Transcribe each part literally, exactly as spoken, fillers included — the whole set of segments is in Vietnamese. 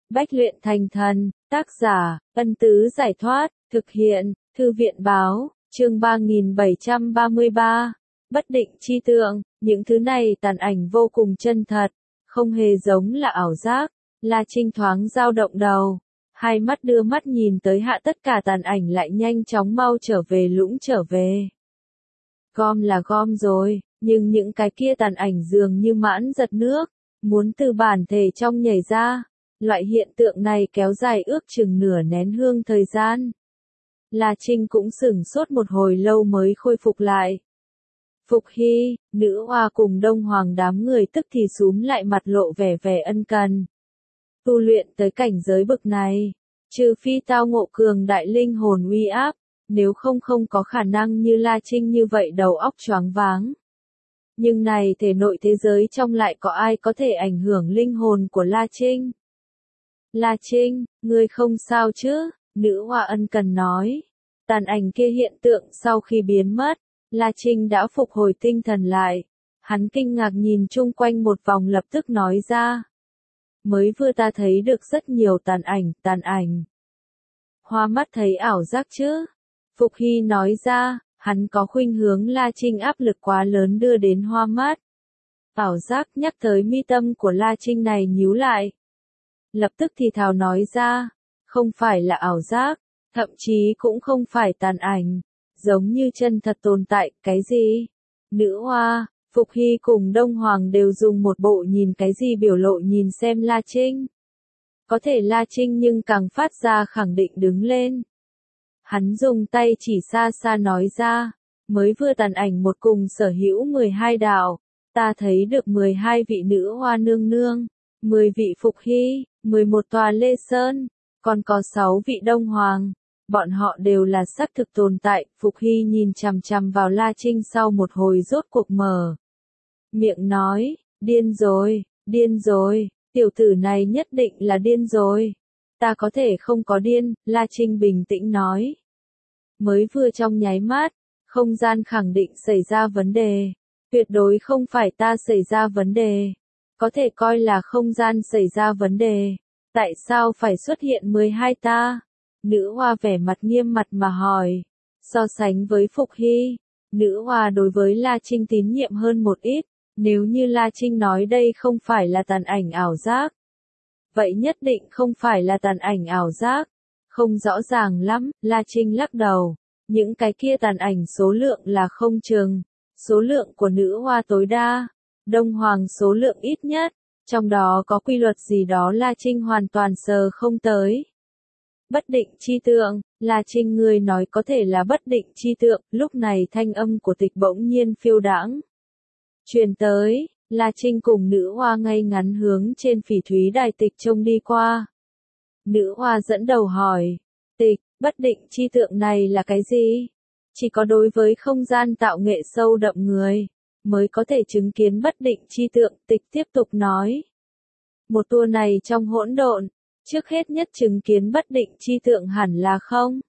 Bách luyện thành thần, tác giả, Ân Tứ Giải Thoát, thực hiện, Thư viện Báo, chương ba nghìn bảy trăm ba mươi ba. Bất định chi tượng, những thứ này tàn ảnh vô cùng chân thật, không hề giống là ảo giác. La Trinh thoáng dao động đầu, hai mắt đưa mắt nhìn tới hạ, tất cả tàn ảnh lại nhanh chóng mau trở về lũng trở về. Gom là gom rồi, nhưng những cái kia tàn ảnh dường như mãn giật nước, muốn từ bản thể trong nhảy ra. Loại hiện tượng này kéo dài ước chừng nửa nén hương thời gian. La Trinh cũng sửng sốt một hồi lâu mới khôi phục lại. Phục Hy, nữ hoa cùng Đông Hoàng đám người tức thì xúm lại mặt lộ vẻ vẻ ân cần. Tu luyện tới cảnh giới bực này, trừ phi tao ngộ cường đại linh hồn uy áp, nếu không không có khả năng như La Trinh như vậy đầu óc choáng váng. Nhưng này thể nội thế giới trong lại có ai có thể ảnh hưởng linh hồn của La Trinh? La Trinh, ngươi không sao chứ? Nữ hoa ân cần nói. Tàn ảnh kia hiện tượng sau khi biến mất, La Trinh đã phục hồi tinh thần lại. Hắn kinh ngạc nhìn chung quanh một vòng lập tức nói ra. Mới vừa ta thấy được rất nhiều tàn ảnh, tàn ảnh. Hoa mắt thấy ảo giác chứ? Phục Hy nói ra, hắn có khuynh hướng La Trinh áp lực quá lớn đưa đến hoa mắt. Ảo giác nhắc tới mi tâm của La Trinh này nhíu lại. Lập tức thì thào nói ra, không phải là ảo giác, thậm chí cũng không phải tàn ảnh, giống như chân thật tồn tại, cái gì? Nữ hoa, Phục Hy cùng Đông Hoàng đều dùng một bộ nhìn cái gì biểu lộ nhìn xem La Trinh. Có thể La Trinh nhưng càng phát ra khẳng định đứng lên. Hắn dùng tay chỉ xa xa nói ra, mới vừa tàn ảnh một cùng sở hữu mười hai đạo, ta thấy được mười hai vị nữ hoa nương nương, mười vị Phục Hy, mười một tòa Lê Sơn, còn có sáu vị Đông Hoàng, bọn họ đều là xác thực tồn tại. Phục Hy nhìn chằm chằm vào La Trinh sau một hồi rốt cuộc mở miệng nói, điên rồi, điên rồi, tiểu tử này nhất định là điên rồi. Ta có thể không có điên, La Trinh bình tĩnh nói. Mới vừa trong nháy mắt, không gian khẳng định xảy ra vấn đề, tuyệt đối không phải ta xảy ra vấn đề, có thể coi là không gian xảy ra vấn đề. Tại sao phải xuất hiện mười hai ta? Nữ hoa vẻ mặt nghiêm mặt mà hỏi. So sánh với Phục Hy, nữ hoa đối với La Trinh tín nhiệm hơn một ít. Nếu như La Trinh nói đây không phải là tàn ảnh ảo giác, vậy nhất định không phải là tàn ảnh ảo giác. Không rõ ràng lắm, La Trinh lắc đầu. Những cái kia tàn ảnh số lượng là không chừng. Số lượng của nữ hoa tối đa, Đông Hoàng số lượng ít nhất. Trong đó có quy luật gì đó La Trinh hoàn toàn sờ không tới. Bất định chi tượng, La Trinh ngươi nói có thể là bất định chi tượng. Lúc này thanh âm của Tịch bỗng nhiên phiêu đãng truyền tới. La Trinh cùng nữ hoa ngay ngắn hướng trên phỉ thúy đài Tịch trông đi qua. Nữ hoa dẫn đầu hỏi, Tịch, bất định chi tượng này là cái gì? Chỉ có đối với không gian tạo nghệ sâu đậm người mới có thể chứng kiến bất định chi tượng. Tịch tiếp tục nói. Một tour này trong hỗn độn, trước hết nhất chứng kiến bất định chi tượng hẳn là không.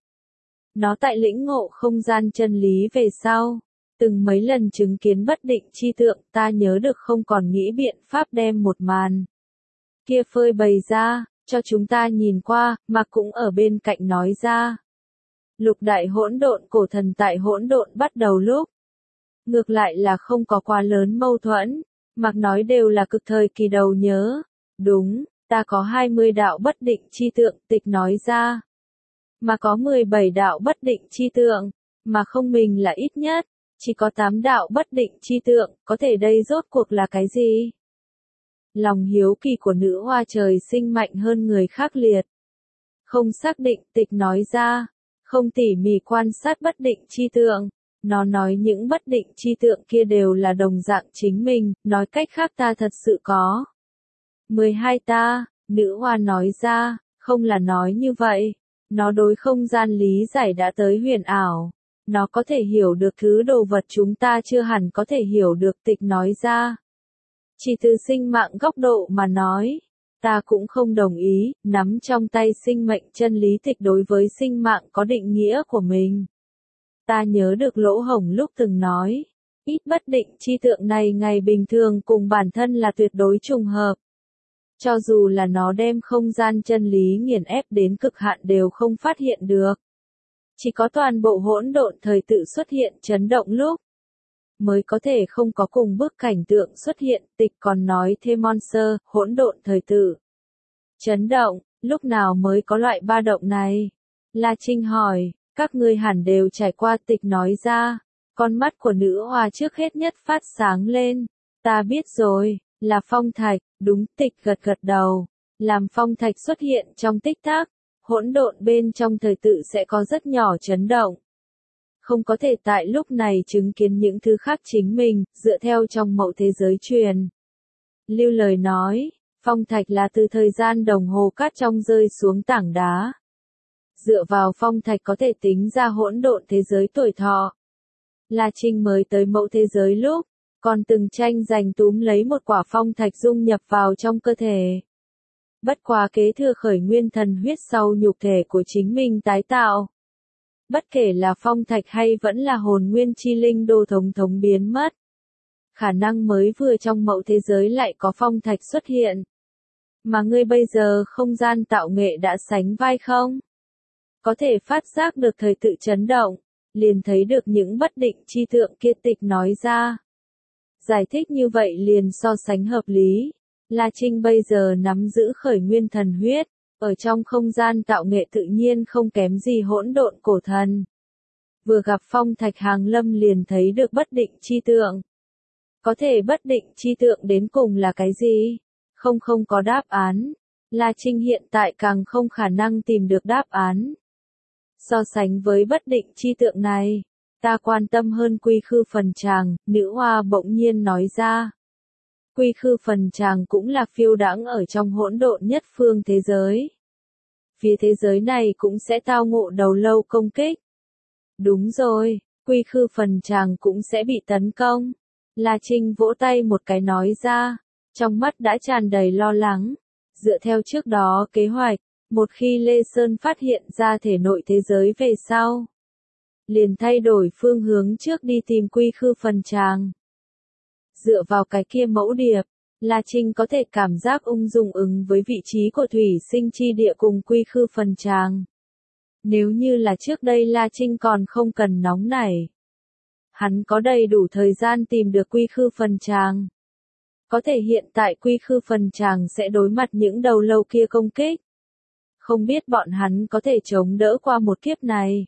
Nó tại lĩnh ngộ không gian chân lý về sau, từng mấy lần chứng kiến bất định chi tượng, ta nhớ được không còn nghĩ biện pháp đem một màn kia phơi bày ra, cho chúng ta nhìn qua, mà cũng ở bên cạnh nói ra. Lục đại hỗn độn cổ thần tại hỗn độn bắt đầu lúc, ngược lại là không có quá lớn mâu thuẫn, mặc nói đều là cực thời kỳ đầu nhớ. Đúng, ta có hai mươi đạo bất định chi tượng, Tịch nói ra. Mà có mười bảy đạo bất định chi tượng, mà không mình là ít nhất, chỉ có tám đạo bất định chi tượng, có thể đây rốt cuộc là cái gì? Lòng hiếu kỳ của nữ hoa trời sinh mạnh hơn người khác liệt. Không xác định, Tịch nói ra, không tỉ mỉ quan sát bất định chi tượng. Nó nói những bất định chi tượng kia đều là đồng dạng chính mình, nói cách khác ta thật sự có mười hai ta, nữ hoa nói ra, không là nói như vậy. Nó đối không gian lý giải đã tới huyền ảo. Nó có thể hiểu được thứ đồ vật chúng ta chưa hẳn có thể hiểu được. Tịch nói ra. Chỉ từ sinh mạng góc độ mà nói, ta cũng không đồng ý, nắm trong tay sinh mệnh chân lý. Tịch đối với sinh mạng có định nghĩa của mình. Ta nhớ được Lỗ Hổng lúc từng nói, ít bất định chi tượng này ngày bình thường cùng bản thân là tuyệt đối trùng hợp. Cho dù là nó đem không gian chân lý nghiền ép đến cực hạn đều không phát hiện được. Chỉ có toàn bộ hỗn độn thời tự xuất hiện chấn động lúc mới có thể không có cùng bức cảnh tượng xuất hiện. Tịch còn nói thêm Monster, hỗn độn thời tự chấn động, lúc nào mới có loại ba động này? La Trinh hỏi, các ngươi hẳn đều trải qua. Tịch nói ra, con mắt của nữ hoa trước hết nhất phát sáng lên. Ta biết rồi, là phong thạch, đúng. Tịch gật gật đầu, làm phong thạch xuất hiện trong tích tắc, hỗn độn bên trong thời tự sẽ có rất nhỏ chấn động. Không có thể tại lúc này chứng kiến những thứ khác chính mình, dựa theo trong mẫu thế giới truyền. Lưu lời nói, phong thạch là từ thời gian đồng hồ cát trong rơi xuống tảng đá. Dựa vào phong thạch có thể tính ra hỗn độn thế giới tuổi thọ. La Trinh mới tới mẫu thế giới lúc, còn từng tranh giành túm lấy một quả phong thạch dung nhập vào trong cơ thể. Bất quá kế thừa khởi nguyên thần huyết sau nhục thể của chính mình tái tạo. Bất kể là phong thạch hay vẫn là hồn nguyên chi linh đô thống thống biến mất. Khả năng mới vừa trong mẫu thế giới lại có phong thạch xuất hiện. Mà ngươi bây giờ không gian tạo nghệ đã sánh vai không? Có thể phát giác được thời tự chấn động, liền thấy được những bất định chi tượng kia. Tịch nói ra. Giải thích như vậy liền so sánh hợp lý. La Trinh bây giờ nắm giữ khởi nguyên thần huyết, ở trong không gian tạo nghệ tự nhiên không kém gì hỗn độn cổ thần. Vừa gặp phong thạch hàng lâm liền thấy được bất định chi tượng. Có thể bất định chi tượng đến cùng là cái gì? Không không có đáp án. La Trinh hiện tại càng không khả năng tìm được đáp án. So sánh với bất định chi tượng này, ta quan tâm hơn quy khư phần tràng, nữ hoa bỗng nhiên nói ra. Quy khư phần tràng cũng là phiêu đãng ở trong hỗn độn nhất phương thế giới. Phía thế giới này cũng sẽ tao ngộ đầu lâu công kích. Đúng rồi, quy khư phần tràng cũng sẽ bị tấn công. La Trinh vỗ tay một cái nói ra, trong mắt đã tràn đầy lo lắng. Dựa theo trước đó kế hoạch, một khi Lê Sơn phát hiện ra thể nội thế giới về sau, liền thay đổi phương hướng trước đi tìm quy khư phần tràng. Dựa vào cái kia mẫu điệp, La Trinh có thể cảm giác ung dung ứng với vị trí của thủy sinh chi địa cùng quy khư phần tràng. Nếu như là trước đây La Trinh còn không cần nóng nảy. Hắn có đầy đủ thời gian tìm được quy khư phần tràng. Có thể hiện tại quy khư phần tràng sẽ đối mặt những đầu lâu kia công kích. Không biết bọn hắn có thể chống đỡ qua một kiếp này.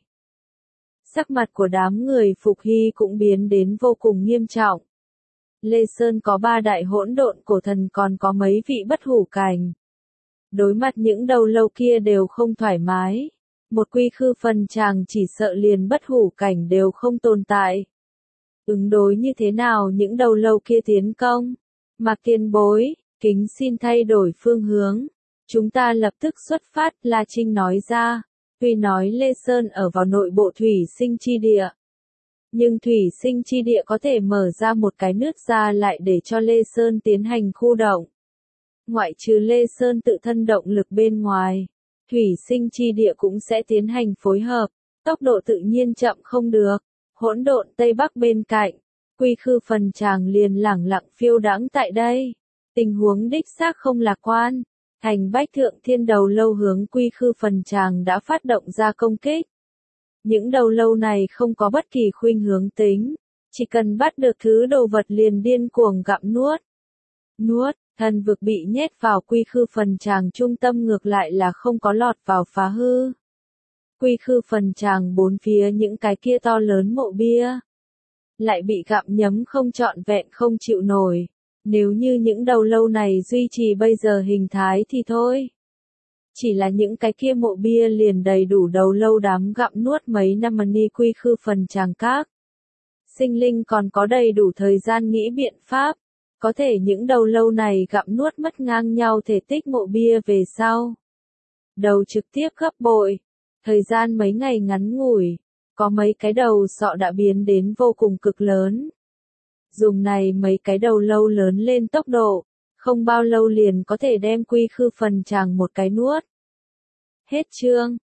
Sắc mặt của đám người Phục Hy cũng biến đến vô cùng nghiêm trọng. Lê Sơn có ba đại hỗn độn cổ thần còn có mấy vị bất hủ cảnh. Đối mặt những đầu lâu kia đều không thoải mái. Một quy khư phần tràng chỉ sợ liền bất hủ cảnh đều không tồn tại. Ứng đối như thế nào những đầu lâu kia tiến công? Mạc Kiên Bối, kính xin thay đổi phương hướng. Chúng ta lập tức xuất phát, La Trinh nói ra. Tuy nói Lê Sơn ở vào nội bộ thủy sinh chi địa. Nhưng thủy sinh chi địa có thể mở ra một cái nước ra lại để cho Lê Sơn tiến hành khu động. Ngoại trừ Lê Sơn tự thân động lực bên ngoài, thủy sinh chi địa cũng sẽ tiến hành phối hợp, tốc độ tự nhiên chậm không được. Hỗn độn Tây Bắc bên cạnh, quy khư phần tràng liền lẳng lặng phiêu đãng tại đây. Tình huống đích xác không lạc quan. Thành Bách Thượng Thiên đầu lâu hướng quy khư phần tràng đã phát động ra công kích. Những đầu lâu này không có bất kỳ khuynh hướng tính, chỉ cần bắt được thứ đồ vật liền điên cuồng gặm nuốt. Nuốt, thần vực bị nhét vào quy khư phần tràng trung tâm ngược lại là không có lọt vào phá hư. Quy khư phần tràng bốn phía những cái kia to lớn mộ bia, lại bị gặm nhấm không trọn vẹn không chịu nổi. Nếu như những đầu lâu này duy trì bây giờ hình thái thì thôi. Chỉ là những cái kia mộ bia liền đầy đủ đầu lâu đám gặm nuốt mấy năm ni quy khư phần tràng các. Sinh linh còn có đầy đủ thời gian nghĩ biện pháp. Có thể những đầu lâu này gặm nuốt mất ngang nhau thể tích mộ bia về sau. Đầu trực tiếp gấp bội. Thời gian mấy ngày ngắn ngủi. Có mấy cái đầu sọ đã biến đến vô cùng cực lớn. Dùng này mấy cái đầu lâu lớn lên tốc độ, không bao lâu liền có thể đem quy khư phần tràng một cái nuốt. Hết chương.